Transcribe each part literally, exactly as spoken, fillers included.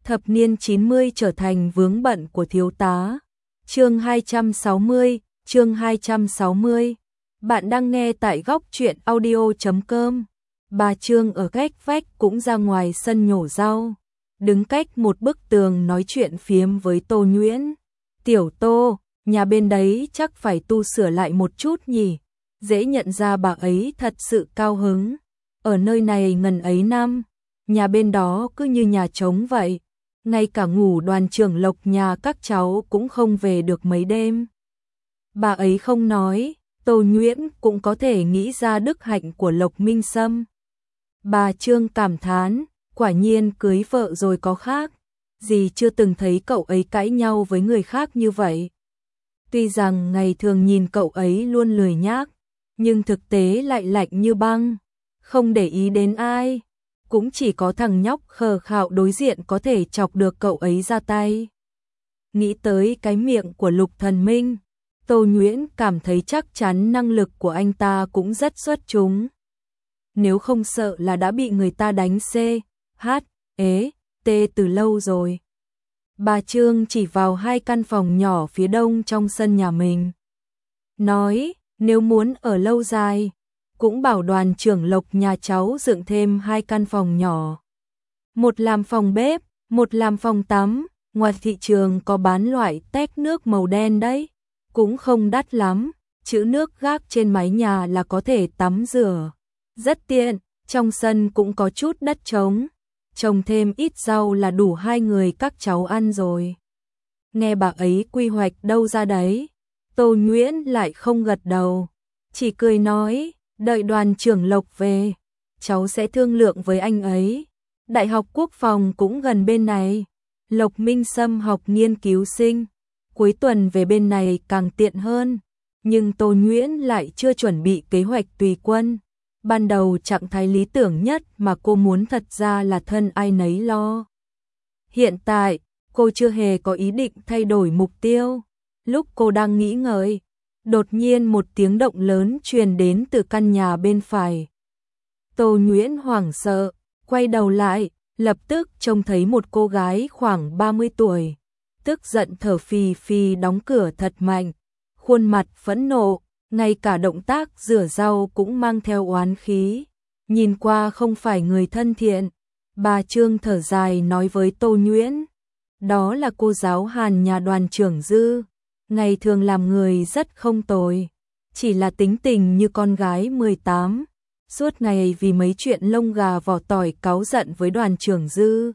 Thập niên chín mươi trở thành vướng bận của thiếu tá. Chương hai trăm sáu mươi, chương hai trăm sáu mươi. Bạn đang nghe tại góc truyện audio chấm com. Bà Trương ở cách vách cũng ra ngoài sân nhổ rau, đứng cách một bức tường nói chuyện phiếm với Tô Nhuyễn. Tiểu Tô, nhà bên đấy chắc phải tu sửa lại một chút nhỉ. Dễ nhận ra bà ấy thật sự cao hứng. Ở nơi này ngần ấy năm, nhà bên đó cứ như nhà trống vậy. Ngay cả ngủ đoàn trưởng Lộc nhà các cháu cũng không về được mấy đêm. Bà ấy không nói, Tô Nhuyễn cũng có thể nghĩ ra đức hạnh của Lộc Minh Sâm. Bà Trương cảm thán, quả nhiên cưới vợ rồi có khác, dì chưa từng thấy cậu ấy cãi nhau với người khác như vậy. Tuy rằng ngày thường nhìn cậu ấy luôn lười nhác, nhưng thực tế lại lạnh như băng, không để ý đến ai. Cũng chỉ có thằng nhóc khờ khạo đối diện có thể chọc được cậu ấy ra tay. Nghĩ tới cái miệng của Lục Thần Minh, Tô Nhuyễn cảm thấy chắc chắn năng lực của anh ta cũng rất xuất chúng. Nếu không sợ là đã bị người ta đánh C, H, ế, T từ lâu rồi. Bà Trương chỉ vào hai căn phòng nhỏ phía đông trong sân nhà mình. Nói, nếu muốn ở lâu dài, cũng bảo đoàn trưởng Lộc nhà cháu dựng thêm hai căn phòng nhỏ. Một làm phòng bếp, một làm phòng tắm, ngoài thị trường có bán loại tét nước màu đen đấy. Cũng không đắt lắm, chữ nước gác trên mái nhà là có thể tắm rửa. Rất tiện, trong sân cũng có chút đất trống. Trồng thêm ít rau là đủ hai người các cháu ăn rồi. Nghe bà ấy quy hoạch đâu ra đấy, Tô Nhuyễn lại không gật đầu, chỉ cười nói, đợi đoàn trưởng Lộc về, cháu sẽ thương lượng với anh ấy. Đại học Quốc phòng cũng gần bên này, Lộc Minh Sâm học nghiên cứu sinh, cuối tuần về bên này càng tiện hơn. Nhưng Tô Nhuyễn lại chưa chuẩn bị kế hoạch tùy quân. Ban đầu trạng thái lý tưởng nhất mà cô muốn thật ra là thân ai nấy lo. Hiện tại, cô chưa hề có ý định thay đổi mục tiêu. Lúc cô đang nghĩ ngợi, đột nhiên một tiếng động lớn truyền đến từ căn nhà bên phải. Tô Nhuyễn hoảng sợ, quay đầu lại, lập tức trông thấy một cô gái khoảng ba mươi tuổi, tức giận thở phì phì đóng cửa thật mạnh, khuôn mặt phẫn nộ, ngay cả động tác rửa rau cũng mang theo oán khí, nhìn qua không phải người thân thiện. Bà Trương thở dài nói với Tô Nhuyễn, đó là cô giáo Hàn nhà đoàn trưởng Dư, ngày thường làm người rất không tồi, chỉ là tính tình như con gái mười tám, suốt ngày vì mấy chuyện lông gà vỏ tỏi cáu giận với đoàn trưởng Dư.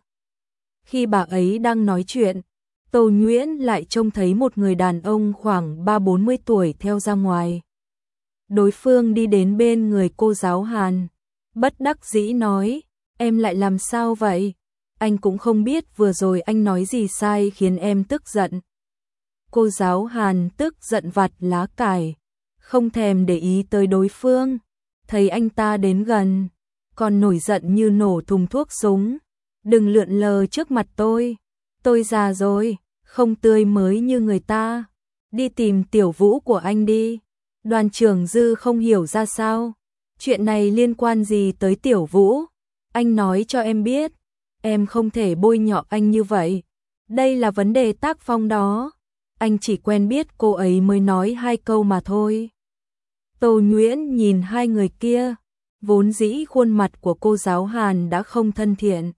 Khi bà ấy đang nói chuyện, Tô Nhuyễn lại trông thấy một người đàn ông khoảng ba bốn mươi tuổi theo ra ngoài. Đối phương đi đến bên người cô giáo Hàn, bất đắc dĩ nói, em lại làm sao vậy? Anh cũng không biết vừa rồi anh nói gì sai khiến em tức giận. Cô giáo Hàn tức giận vặt lá cải, không thèm để ý tới đối phương, thấy anh ta đến gần, còn nổi giận như nổ thùng thuốc súng. Đừng lượn lờ trước mặt tôi, tôi già rồi, không tươi mới như người ta. Đi tìm tiểu Vũ của anh đi. Đoàn trưởng Dư không hiểu ra sao, chuyện này liên quan gì tới tiểu Vũ? Anh nói cho em biết, em không thể bôi nhọ anh như vậy. Đây là vấn đề tác phong đó. Anh chỉ quen biết cô ấy mới nói hai câu mà thôi. Tô Nhuyễn nhìn hai người kia, vốn dĩ khuôn mặt của cô giáo Hàn đã không thân thiện.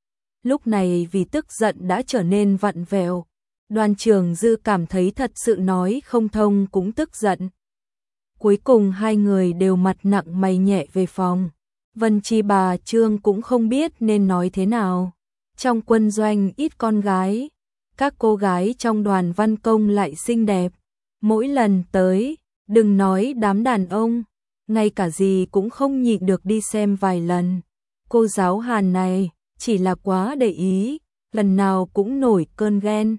Lúc này vì tức giận đã trở nên vặn vẹo. Đoàn trưởng Dư cảm thấy thật sự nói không thông cũng tức giận. Cuối cùng hai người đều mặt nặng mày nhẹ về phòng. Vân Chi bà Trương cũng không biết nên nói thế nào. Trong quân doanh ít con gái, các cô gái trong đoàn văn công lại xinh đẹp. Mỗi lần tới, đừng nói đám đàn ông, ngay cả dì cũng không nhịn được đi xem vài lần. Cô giáo Hàn này chỉ là quá để ý, lần nào cũng nổi cơn ghen.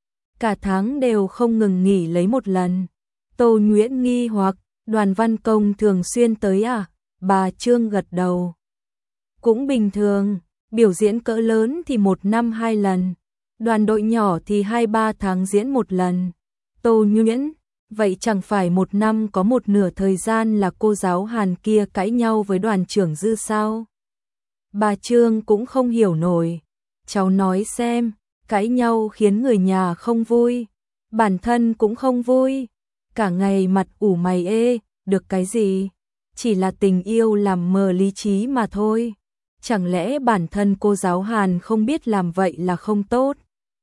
Cả tháng đều không ngừng nghỉ lấy một lần. Tô Nhuyễn nghi hoặc, đoàn văn công thường xuyên tới à? Bà Trương gật đầu. Cũng bình thường, biểu diễn cỡ lớn thì một năm hai lần, đoàn đội nhỏ thì hai ba tháng diễn một lần. Tô Nhuyễn, vậy chẳng phải một năm có một nửa thời gian là cô giáo Hàn kia cãi nhau với đoàn trưởng Dư sao? Bà Trương cũng không hiểu nổi. cháu nói xem, cãi nhau khiến người nhà không vui, bản thân cũng không vui, cả ngày mặt ủ mày ê, được cái gì? Chỉ là tình yêu làm mờ lý trí mà thôi. Chẳng lẽ bản thân cô giáo Hàn không biết làm vậy là không tốt?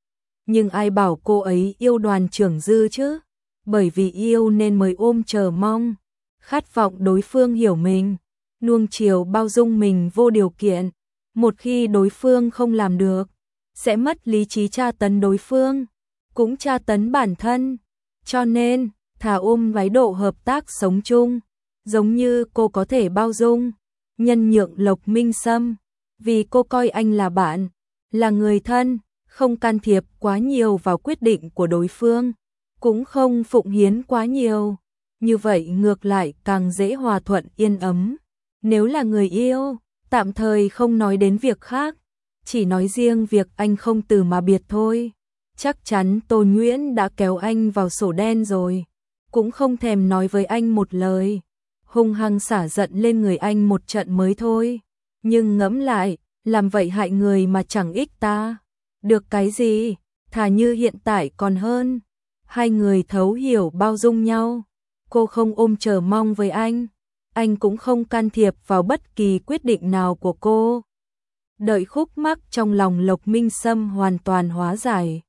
Nhưng ai bảo cô ấy yêu đoàn trưởng Dư chứ? Bởi vì yêu nên mới ôm chờ mong, khát vọng đối phương hiểu mình, nuông chiều bao dung mình vô điều kiện. Một khi đối phương không làm được, sẽ mất lý trí tra tấn đối phương, cũng tra tấn bản thân. Cho nên, thà ôm váy độ hợp tác sống chung, giống như cô có thể bao dung, nhân nhượng Lộc Minh Sâm, vì cô coi anh là bạn, là người thân, không can thiệp quá nhiều vào quyết định của đối phương, cũng không phụng hiến quá nhiều. Như vậy ngược lại càng dễ hòa thuận yên ấm. Nếu là người yêu, tạm thời không nói đến việc khác, chỉ nói riêng việc anh không từ mà biệt thôi. Chắc chắn Tô Nguyễn đã kéo anh vào sổ đen rồi, cũng không thèm nói với anh một lời, hung hăng xả giận lên người anh một trận mới thôi. Nhưng ngẫm lại, làm vậy hại người mà chẳng ích ta. Được cái gì, thà như hiện tại còn hơn. Hai người thấu hiểu bao dung nhau, cô không ôm chờ mong với anh, anh cũng không can thiệp vào bất kỳ quyết định nào của cô. Đợi khúc mắc trong lòng Lộc Minh Sâm hoàn toàn hóa giải,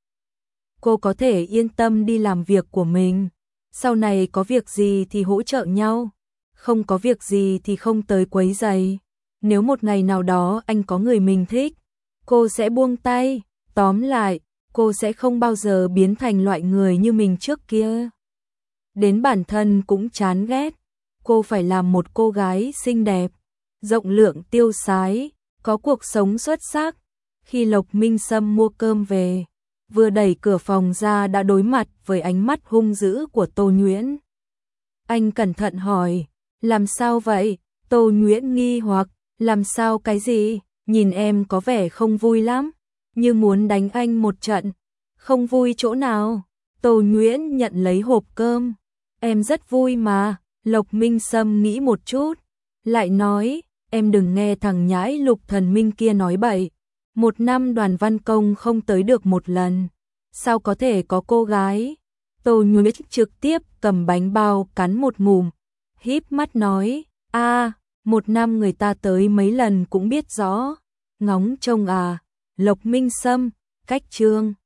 cô có thể yên tâm đi làm việc của mình, sau này có việc gì thì hỗ trợ nhau, không có việc gì thì không tới quấy rầy. Nếu một ngày nào đó anh có người mình thích, cô sẽ buông tay, tóm lại, cô sẽ không bao giờ biến thành loại người như mình trước kia. Đến bản thân cũng chán ghét, cô phải làm một cô gái xinh đẹp, rộng lượng tiêu sái, có cuộc sống xuất sắc. Khi Lộc Minh Sâm mua cơm về, vừa đẩy cửa phòng ra đã đối mặt với ánh mắt hung dữ của Tô Nguyễn. Anh cẩn thận hỏi, làm sao vậy? Tô Nguyễn nghi hoặc, làm sao cái gì? Nhìn em có vẻ không vui lắm, như muốn đánh anh một trận. Không vui chỗ nào? Tô Nguyễn nhận lấy hộp cơm. Em rất vui mà. Lộc Minh Sâm nghĩ một chút, lại nói, em đừng nghe thằng nhãi Lục Thần Minh kia nói bậy. Một năm Đoàn Văn Công không tới được một lần, sao có thể có cô gái? Tô Nguyễn trực tiếp cầm bánh bao cắn một ngụm, híp mắt nói, a, một năm người ta tới mấy lần cũng biết rõ. Ngóng trông à? Lộc Minh Sâm, cách chương